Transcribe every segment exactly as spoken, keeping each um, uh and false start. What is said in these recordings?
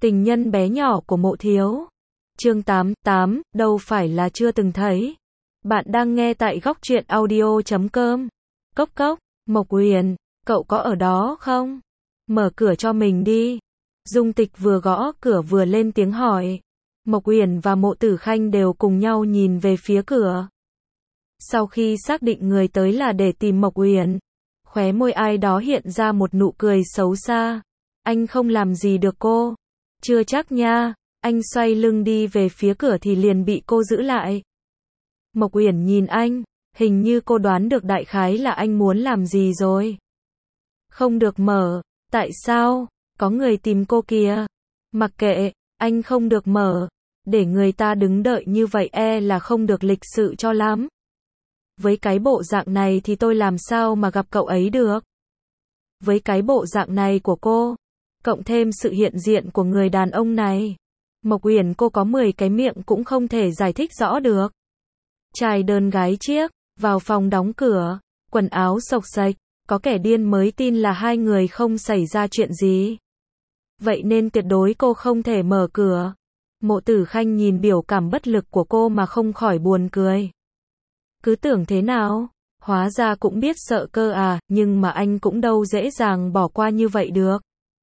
Tình nhân bé nhỏ của Mộ Thiếu. Chương tám, tám, đâu phải là chưa từng thấy. Bạn đang nghe tại góc truyện audio chấm com. Cốc cốc, Mộc Uyển, cậu có ở đó không? Mở cửa cho mình đi. Dung Tịch vừa gõ cửa vừa lên tiếng hỏi. Mộc Uyển và Mộ Tử Khanh đều cùng nhau nhìn về phía cửa. Sau khi xác định người tới là để tìm Mộc Uyển, khóe môi ai đó hiện ra một nụ cười xấu xa. Anh không làm gì được cô. Chưa chắc nha. Anh xoay lưng đi về phía cửa thì liền bị cô giữ lại. Mộc Uyển nhìn anh, hình như cô đoán được đại khái là anh muốn làm gì rồi. Không được mở. Tại sao? Có người tìm cô kìa. Mặc kệ, anh không được mở. Để người ta đứng đợi như vậy e là không được lịch sự cho lắm. Với cái bộ dạng này thì tôi làm sao mà gặp cậu ấy được? Với cái bộ dạng này của cô, cộng thêm sự hiện diện của người đàn ông này, Mộc Uyển cô có mười cái miệng cũng không thể giải thích rõ được. Trai đơn gái chiếc, vào phòng đóng cửa, quần áo xộc xệch, có kẻ điên mới tin là hai người không xảy ra chuyện gì. Vậy nên tuyệt đối cô không thể mở cửa. Mộ Tử Khanh nhìn biểu cảm bất lực của cô mà không khỏi buồn cười. Cứ tưởng thế nào, hóa ra cũng biết sợ cơ à, nhưng mà anh cũng đâu dễ dàng bỏ qua như vậy được.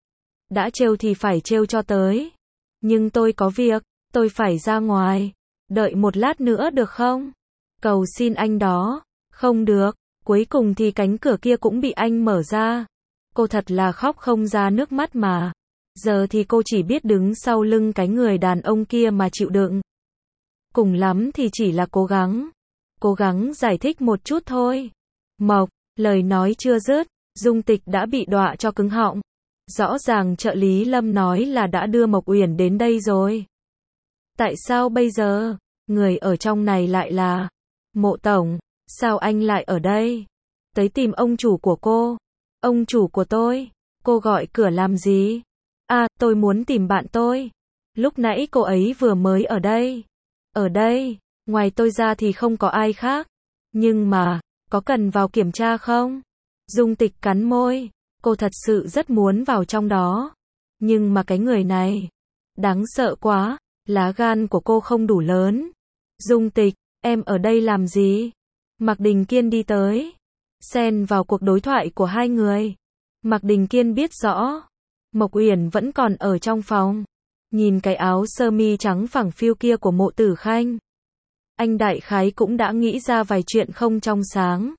Đã trêu thì phải trêu cho tới. Nhưng tôi có việc, tôi phải ra ngoài. Đợi một lát nữa được không? Cầu xin anh đó. Không được, cuối cùng thì cánh cửa kia cũng bị anh mở ra. Cô thật là khóc không ra nước mắt mà. Giờ thì cô chỉ biết đứng sau lưng cái người đàn ông kia mà chịu đựng. Cùng lắm thì chỉ là cố gắng. Cố gắng giải thích một chút thôi. Mộc, lời nói chưa dứt, Dung Tịch đã bị đọa cho cứng họng. Rõ ràng trợ lý Lâm nói là đã đưa Mộc Uyển đến đây rồi. Tại sao bây giờ, người ở trong này lại là Mộ Tổng, sao anh lại ở đây? Tới tìm ông chủ của cô. Ông chủ của tôi, cô gọi cửa làm gì? À, tôi muốn tìm bạn tôi. Lúc nãy cô ấy vừa mới ở đây. Ở đây, ngoài tôi ra thì không có ai khác. Nhưng mà, có cần vào kiểm tra không? Dung Tịch cắn môi. Cô thật sự rất muốn vào trong đó. Nhưng mà cái người này, đáng sợ quá, lá gan của cô không đủ lớn. Dung Tịch, em ở đây làm gì? Mạc Đình Kiên đi tới, xen vào cuộc đối thoại của hai người. Mạc Đình Kiên biết rõ, Mộc Uyển vẫn còn ở trong phòng. Nhìn cái áo sơ mi trắng phẳng phiu kia của Mộ Tử Khanh. Anh đại khái cũng đã nghĩ ra vài chuyện không trong sáng.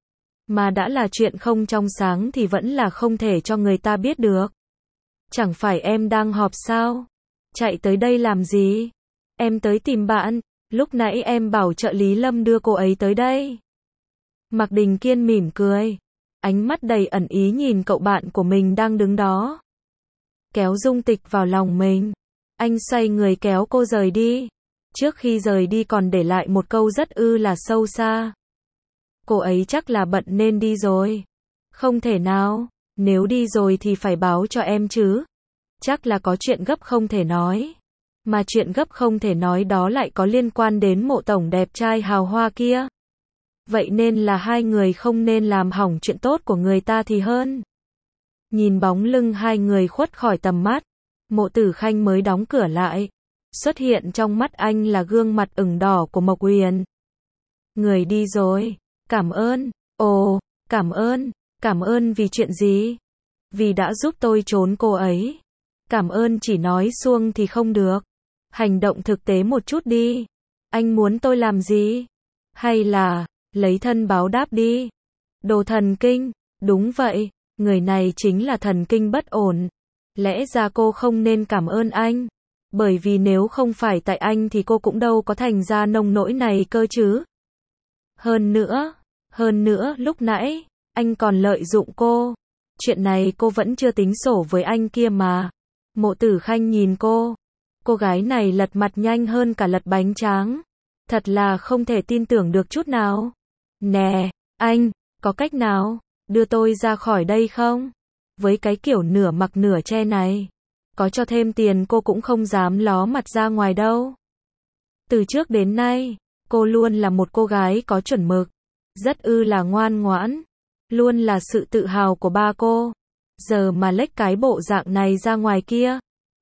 Mà đã là chuyện không trong sáng thì vẫn là không thể cho người ta biết được. Chẳng phải em đang họp sao? Chạy tới đây làm gì? Em tới tìm bạn, lúc nãy em bảo trợ lý Lâm đưa cô ấy tới đây. Mạc Đình Kiên mỉm cười, ánh mắt đầy ẩn ý nhìn cậu bạn của mình đang đứng đó. Kéo Dung Tịch vào lòng mình, anh xoay người kéo cô rời đi. Trước khi rời đi còn để lại một câu rất ư là sâu xa. Cô ấy chắc là bận nên đi rồi. Không thể nào, nếu đi rồi thì phải báo cho em chứ. Chắc là có chuyện gấp không thể nói. Mà chuyện gấp không thể nói đó lại có liên quan đến Mộ Tổng đẹp trai hào hoa kia. Vậy nên là hai người không nên làm hỏng chuyện tốt của người ta thì hơn. Nhìn bóng lưng hai người khuất khỏi tầm mắt, Mộ Tử Khanh mới đóng cửa lại. Xuất hiện trong mắt anh là gương mặt ửng đỏ của Mộc Uyển. Người đi rồi. Cảm ơn. Ồ, cảm ơn. Cảm ơn vì chuyện gì? Vì đã giúp tôi trốn cô ấy. Cảm ơn chỉ nói suông thì không được. Hành động thực tế một chút đi. Anh muốn tôi làm gì? Hay là, lấy thân báo đáp đi. Đồ thần kinh. Đúng vậy, người này chính là thần kinh bất ổn. Lẽ ra cô không nên cảm ơn anh. Bởi vì nếu không phải tại anh thì cô cũng đâu có thành ra nông nỗi này cơ chứ. Hơn nữa, hơn nữa lúc nãy, anh còn lợi dụng cô. Chuyện này cô vẫn chưa tính sổ với anh kia mà. Mộ Tử Khanh nhìn cô. Cô gái này lật mặt nhanh hơn cả lật bánh tráng. Thật là không thể tin tưởng được chút nào. Nè, anh, có cách nào đưa tôi ra khỏi đây không? Với cái kiểu nửa mặc nửa che này, có cho thêm tiền cô cũng không dám ló mặt ra ngoài đâu. Từ trước đến nay, cô luôn là một cô gái có chuẩn mực. Rất ư là ngoan ngoãn. Luôn là sự tự hào của ba cô. Giờ mà lếch cái bộ dạng này ra ngoài kia.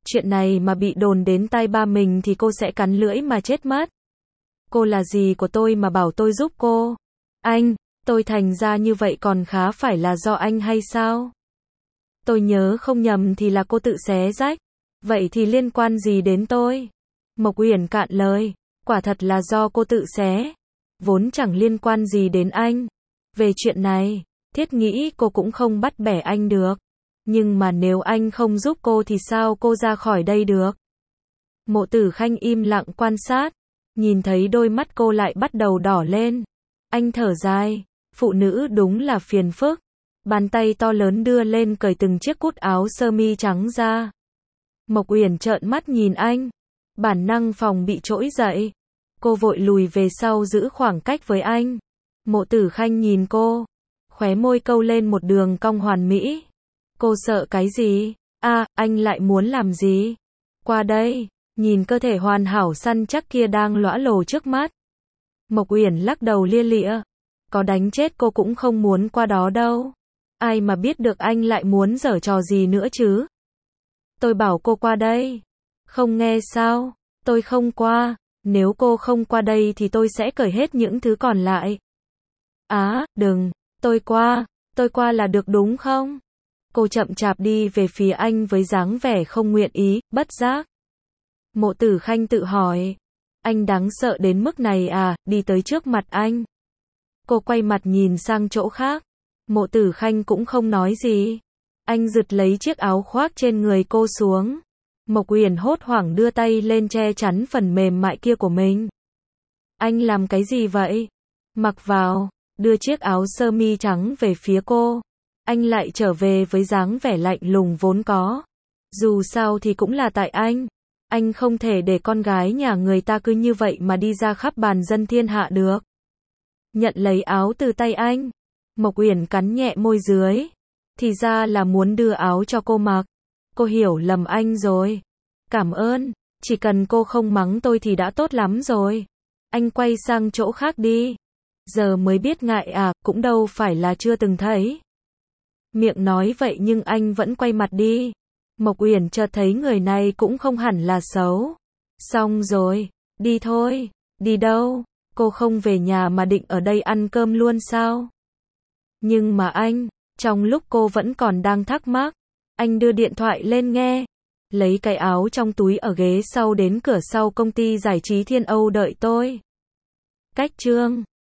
Chuyện này mà bị đồn đến tai ba mình thì cô sẽ cắn lưỡi mà chết mất. Cô là gì của tôi mà bảo tôi giúp cô? Anh, tôi thành ra như vậy còn khá phải là do anh hay sao? Tôi nhớ không nhầm thì là cô tự xé rách. Vậy thì liên quan gì đến tôi? Mộc Uyển cạn lời. Quả thật là do cô tự xé. Vốn chẳng liên quan gì đến anh. Về chuyện này, thiết nghĩ cô cũng không bắt bẻ anh được. Nhưng mà nếu anh không giúp cô thì sao cô ra khỏi đây được? Mộ Tử Khanh im lặng quan sát. Nhìn thấy đôi mắt cô lại bắt đầu đỏ lên. Anh thở dài. Phụ nữ đúng là phiền phức. Bàn tay to lớn đưa lên cởi từng chiếc cúc áo sơ mi trắng ra. Mộc Uyển trợn mắt nhìn anh. Bản năng phòng bị trỗi dậy. Cô vội lùi về sau giữ khoảng cách với anh. Mộ Tử Khanh nhìn cô. Khóe môi câu lên một đường cong hoàn mỹ. Cô sợ cái gì? À, anh lại muốn làm gì? Qua đây, nhìn cơ thể hoàn hảo săn chắc kia đang lõa lồ trước mắt. Mộc Uyển lắc đầu lia lịa. Có đánh chết cô cũng không muốn qua đó đâu. Ai mà biết được anh lại muốn giở trò gì nữa chứ? Tôi bảo cô qua đây. Không nghe sao? Tôi không qua. Nếu cô không qua đây thì tôi sẽ cởi hết những thứ còn lại. Á, đừng. Tôi qua. Tôi qua là được đúng không? Cô chậm chạp đi về phía anh với dáng vẻ không nguyện ý, bất giác. Mộ Tử Khanh tự hỏi. Anh đáng sợ đến mức này à, đi tới trước mặt anh. Cô quay mặt nhìn sang chỗ khác. Mộ Tử Khanh cũng không nói gì. Anh giật lấy chiếc áo khoác trên người cô xuống. Mộc Uyển hốt hoảng đưa tay lên che chắn phần mềm mại kia của mình. Anh làm cái gì vậy? Mặc vào, đưa chiếc áo sơ mi trắng về phía cô. Anh lại trở về với dáng vẻ lạnh lùng vốn có. Dù sao thì cũng là tại anh. Anh không thể để con gái nhà người ta cứ như vậy mà đi ra khắp bàn dân thiên hạ được. Nhận lấy áo từ tay anh. Mộc Uyển cắn nhẹ môi dưới. Thì ra là muốn đưa áo cho cô mặc. Cô hiểu lầm anh rồi. Cảm ơn. Chỉ cần cô không mắng tôi thì đã tốt lắm rồi. Anh quay sang chỗ khác đi. Giờ mới biết ngại à, cũng đâu phải là chưa từng thấy. Miệng nói vậy nhưng anh vẫn quay mặt đi. Mộc Uyển chợt thấy người này cũng không hẳn là xấu. Xong rồi. Đi thôi. Đi đâu? Cô không về nhà mà định ở đây ăn cơm luôn sao? Nhưng mà anh, trong lúc cô vẫn còn đang thắc mắc, anh đưa điện thoại lên nghe. Lấy cái áo trong túi ở ghế sau đến cửa sau công ty giải trí Thiên Âu đợi tôi. Cách chương